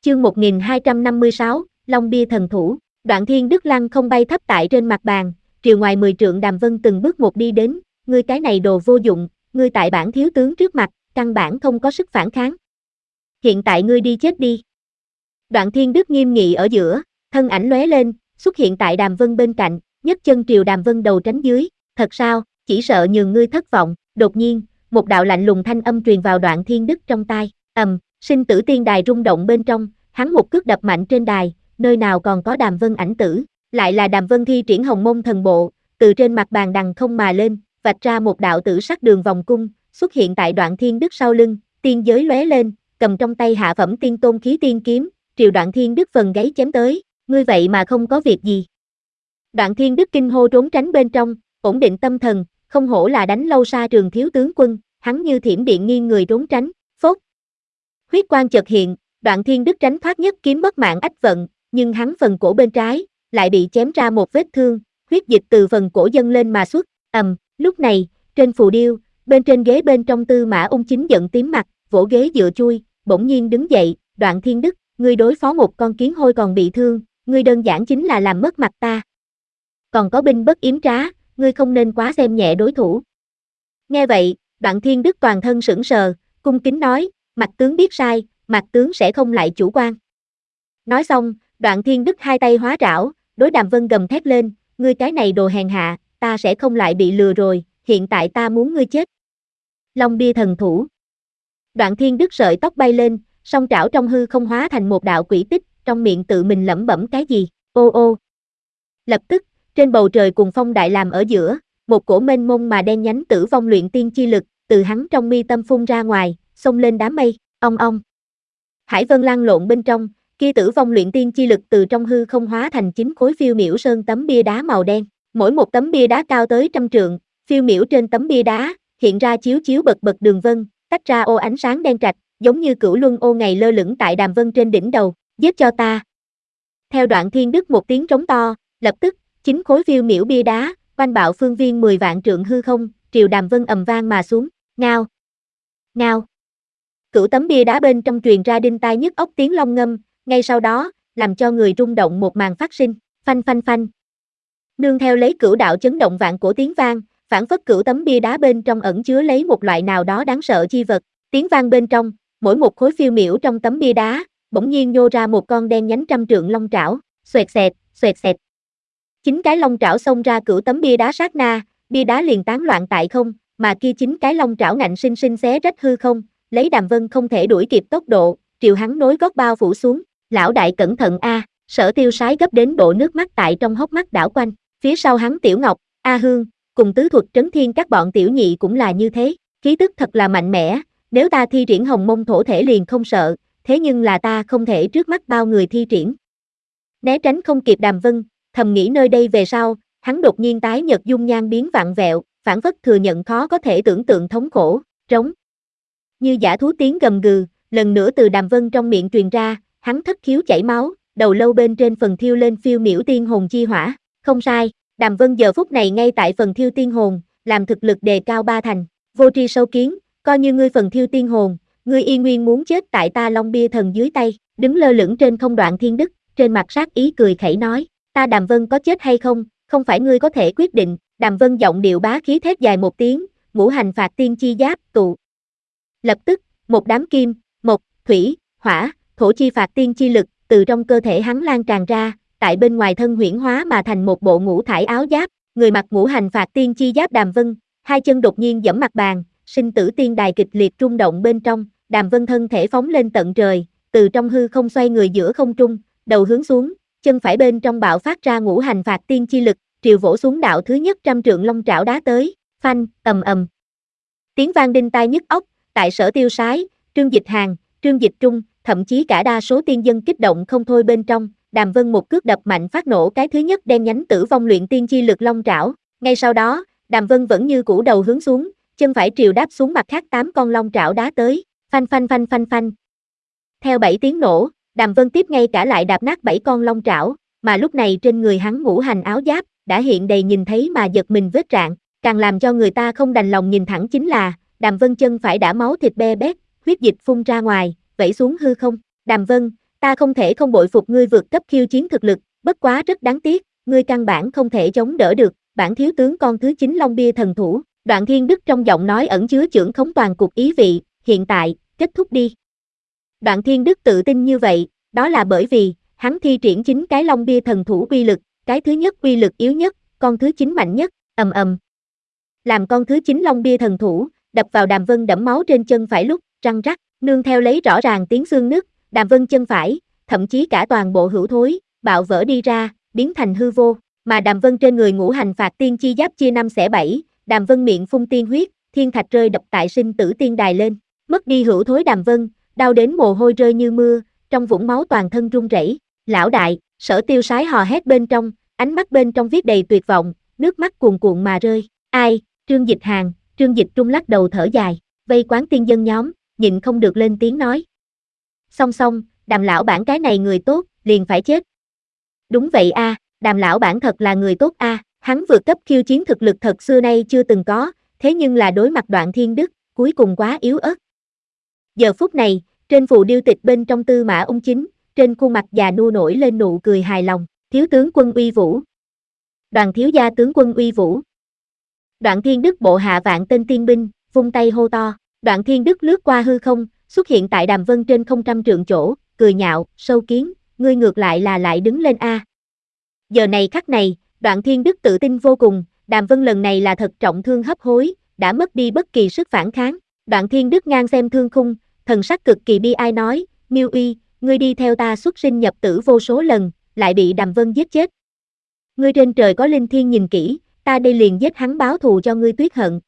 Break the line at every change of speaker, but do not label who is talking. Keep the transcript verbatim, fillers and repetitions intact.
Chương một nghìn hai trăm năm mươi sáu, Long bia thần thủ. Đoạn Thiên Đức lăng không bay thấp tại trên mặt bàn, triều ngoài mười trượng Đàm Vân từng bước một đi đến, ngươi cái này đồ vô dụng, ngươi tại bản thiếu tướng trước mặt, căn bản không có sức phản kháng. Hiện tại ngươi đi chết đi. Đoạn Thiên Đức nghiêm nghị ở giữa, thân ảnh lóe lên, xuất hiện tại Đàm Vân bên cạnh, nhấc chân triều Đàm Vân đầu tránh dưới, thật sao, chỉ sợ nhường ngươi thất vọng. Đột nhiên, một đạo lạnh lùng thanh âm truyền vào Đoạn Thiên Đức trong tai, ầm, sinh tử tiên đài rung động bên trong, hắn một cước đập mạnh trên đài, nơi nào còn có Đàm Vân ảnh tử, lại là Đàm Vân thi triển Hồng Mông thần bộ, từ trên mặt bàn đằng không mà lên, vạch ra một đạo tử sắc đường vòng cung, xuất hiện tại Đoạn Thiên Đức sau lưng, tiên giới lóe lên, cầm trong tay hạ phẩm tiên tôn khí tiên kiếm, triều Đoạn Thiên Đức phần gáy chém tới, ngươi vậy mà không có việc gì. Đoạn Thiên Đức kinh hô trốn tránh bên trong, ổn định tâm thần, không hổ là đánh lâu xa trường thiếu tướng quân, hắn như thiểm điện nghiêng người trốn tránh, phốt. Huyết quang chợt hiện, Đoạn Thiên Đức tránh thoát nhất kiếm bất mạng ách vận, nhưng hắn phần cổ bên trái lại bị chém ra một vết thương, huyết dịch từ phần cổ dâng lên mà xuất, ầm, lúc này, trên phù điêu, bên trên ghế bên trong Tư Mã Ung chính giận tím mặt, vỗ ghế dựa chui, bỗng nhiên đứng dậy, Đoạn Thiên Đức, ngươi đối phó một con kiến hôi còn bị thương, ngươi đơn giản chính là làm mất mặt ta. Còn có binh bất yếm trá, ngươi không nên quá xem nhẹ đối thủ. Nghe vậy, Đoạn Thiên Đức toàn thân sững sờ, cung kính nói, Mạc tướng biết sai, Mạc tướng sẽ không lại chủ quan. Nói xong, Đoạn Thiên Đức hai tay hóa trảo, đối Đàm Vân gầm thét lên, ngươi cái này đồ hèn hạ, ta sẽ không lại bị lừa rồi, hiện tại ta muốn ngươi chết. Long bia thần thủ. Đoạn Thiên Đức sợi tóc bay lên, song trảo trong hư không hóa thành một đạo quỷ tích, trong miệng tự mình lẩm bẩm cái gì, ô ô. Lập tức, trên bầu trời cùng phong đại làm ở giữa, một cổ mênh mông mà đen nhánh tử vong luyện tiên chi lực, từ hắn trong mi tâm phun ra ngoài, xông lên đám mây, ong ong. Hải vân lăn lộn bên trong, kia tử vong luyện tiên chi lực từ trong hư không hóa thành chín khối phiêu miểu sơn tấm bia đá màu đen, mỗi một tấm bia đá cao tới trăm trượng, phiêu miểu trên tấm bia đá, hiện ra chiếu chiếu bật bật đường vân, tách ra ô ánh sáng đen trạch, giống như cửu luân ô ngày lơ lửng tại Đàm Vân trên đỉnh đầu, giết cho ta. Theo Đoạn Thiên Đức một tiếng trống to, lập tức, chín khối phiêu miểu bia đá, oanh bạo phương viên mười vạn trượng hư không, triều Đàm Vân ầm vang mà xuống, ngao, ngao. Cửu tấm bia đá bên trong truyền ra đinh tai nhức óc tiếng long ngâm, ngay sau đó, làm cho người rung động một màn phát sinh, phanh phanh phanh. Nương theo lấy cửu đạo chấn động vạn cổ tiếng vang, phản phất cửu tấm bia đá bên trong ẩn chứa lấy một loại nào đó đáng sợ chi vật, tiếng vang bên trong, mỗi một khối phiêu miểu trong tấm bia đá, bỗng nhiên nhô ra một con đen nhánh trăm trượng long trảo, xoẹt xẹt, xoẹt xẹt. Chín cái long trảo xông ra cửu tấm bia đá sát na, bia đá liền tán loạn tại không, mà kia chín cái long trảo ngạnh sinh sinh xé rách hư không, lấy Đàm Vân không thể đuổi kịp tốc độ, triều hắn nối gót bao phủ xuống, lão đại cẩn thận a, Sở Tiêu Sái gấp đến độ nước mắt tại trong hốc mắt đảo quanh, phía sau hắn Tiểu Ngọc, A Hương, cùng tứ thuật trấn thiên các bọn tiểu nhị cũng là như thế, khí tức thật là mạnh mẽ, nếu ta thi triển Hồng Mông thổ thể liền không sợ, thế nhưng là ta không thể trước mắt bao người thi triển. Né tránh không kịp Đàm Vân, thầm nghĩ nơi đây về sau, hắn đột nhiên tái nhợt dung nhan biến vặn vẹo, phản phất thừa nhận khó có thể tưởng tượng thống khổ, trống. Như dã thú tiếng gầm gừ, lần nữa từ Đàm Vân trong miệng truyền ra, hắn thất khiếu chảy máu, đầu lâu bên trên phần thiêu lên phiêu miểu tiên hồn chi hỏa, không sai, Đàm Vân giờ phút này ngay tại phần thiêu tiên hồn, làm thực lực đề cao ba thành, vô tri sâu kiến, coi như ngươi phần thiêu tiên hồn, ngươi y nguyên muốn chết tại ta Long bia thần dưới tay, đứng lơ lửng trên không Đoạn Thiên Đức, trên mặt sát ý cười khẩy nói, ta Đàm Vân có chết hay không, không phải ngươi có thể quyết định, Đàm Vân giọng điệu bá khí thét dài một tiếng, ngũ hành phạt tiên chi giáp, tụ. Lập tức, một đám kim, mộc, thủy, hỏa, thổ chi phạt tiên chi lực, từ trong cơ thể hắn lan tràn ra, tại bên ngoài thân huyễn hóa mà thành một bộ ngũ thải áo giáp, người mặc ngũ hành phạt tiên chi giáp Đàm Vân, hai chân đột nhiên giẫm mặt bàn, sinh tử tiên đài kịch liệt rung động bên trong, Đàm Vân thân thể phóng lên tận trời, từ trong hư không xoay người giữa không trung, đầu hướng xuống, chân phải bên trong bạo phát ra ngũ hành phạt tiên chi lực, triều vỗ xuống đạo thứ nhất trăm trượng long trảo đá tới, phanh, ầm ầm. Tiếng vang đinh tai nhức óc, tại Sở Tiêu Sái, Trương Dịch Hàn, Trương Dịch Trung, thậm chí cả đa số tiên dân kích động không thôi bên trong, Đàm Vân một cước đập mạnh phát nổ cái thứ nhất đen nhánh tử vong luyện tiên chi lực long trảo, ngay sau đó, Đàm Vân vẫn như cũ đầu hướng xuống, chân phải triều đáp xuống mặt khác tám con long trảo đá tới, phanh phanh phanh phanh phanh. Theo bảy tiếng nổ, Đàm Vân tiếp ngay cả lại đạp nát bảy con long trảo, mà lúc này trên người hắn ngũ hành áo giáp đã hiện đầy nhìn thấy mà giật mình vết rạn, càng làm cho người ta không đành lòng nhìn thẳng chính là, Đàm Vân chân phải đã máu thịt be bét, huyết dịch phun ra ngoài, vẩy xuống hư không. Đàm Vân, Ta không thể không bội phục ngươi vượt cấp khiêu chiến thực lực, bất quá rất đáng tiếc, ngươi căn bản không thể chống đỡ được, bản thiếu tướng con thứ chín Long Bia thần thủ. Đoạn Thiên Đức trong giọng nói ẩn chứa chưởng khống toàn cục ý vị, hiện tại, kết thúc đi. Đoạn Thiên Đức tự tin như vậy, đó là bởi vì, hắn thi triển chính cái Long Bia thần thủ uy lực, cái thứ nhất uy lực yếu nhất, con thứ chín mạnh nhất, ầm ầm. Làm con thứ chín Long Bia thần thủ, đập vào Đàm Vân đẫm máu trên chân phải lúc, răng rắc, nương theo lấy rõ ràng tiếng xương nứt, Đàm Vân chân phải, thậm chí cả toàn bộ hữu thối, bạo vỡ đi ra, biến thành hư vô, mà Đàm Vân trên người ngũ hành phạt tiên chi giáp chia năm xẻ bảy, Đàm Vân miệng phun tiên huyết, thiên thạch rơi đập tại sinh tử tiên đài lên, mất đi hữu thối Đàm Vân, đau đến mồ hôi rơi như mưa, trong vũng máu toàn thân run rẩy. Lão đại, Sở Tiêu Sái hò hét bên trong, ánh mắt bên trong viết đầy tuyệt vọng, nước mắt cuồn cuộn mà rơi. Ai? Trương Dịch Hàn, Trương Dịch Trung lắc đầu thở dài, vây quán tiên dân nhóm, nhịn không được lên tiếng nói. Song song, Đàm lão bản cái này người tốt, liền phải chết. Đúng vậy a, à, Đàm lão bản thật là người tốt a, à. Hắn vượt cấp khiêu chiến thực lực thật xưa nay chưa từng có, thế nhưng là đối mặt Đoạn Thiên Đức, cuối cùng quá yếu ớt. Giờ phút này, trên phù điêu tịch bên trong Tư Mã Ung Chính, trên khuôn mặt già nua nổi lên nụ cười hài lòng, thiếu tướng quân uy vũ. Đoàn thiếu gia tướng quân uy vũ. Đoạn Thiên Đức bộ hạ vạn tên tiên binh, vung tay hô to, Đoạn Thiên Đức lướt qua hư không, xuất hiện tại Đàm Vân trên không trăm trượng chỗ, cười nhạo, sâu kiến, ngươi ngược lại là lại đứng lên a. Giờ này khắc này, Đoạn Thiên Đức tự tin vô cùng, Đàm Vân lần này là thật trọng thương hấp hối, đã mất đi bất kỳ sức phản kháng. Đoạn Thiên Đức ngang xem thương khung, thần sắc cực kỳ bi ai nói, Miêu Uy, ngươi đi theo ta xuất sinh nhập tử vô số lần, lại bị Đàm Vân giết chết. Ngươi trên trời có linh thiên nhìn kỹ, ta đây liền giết hắn báo thù cho ngươi tuyết hận.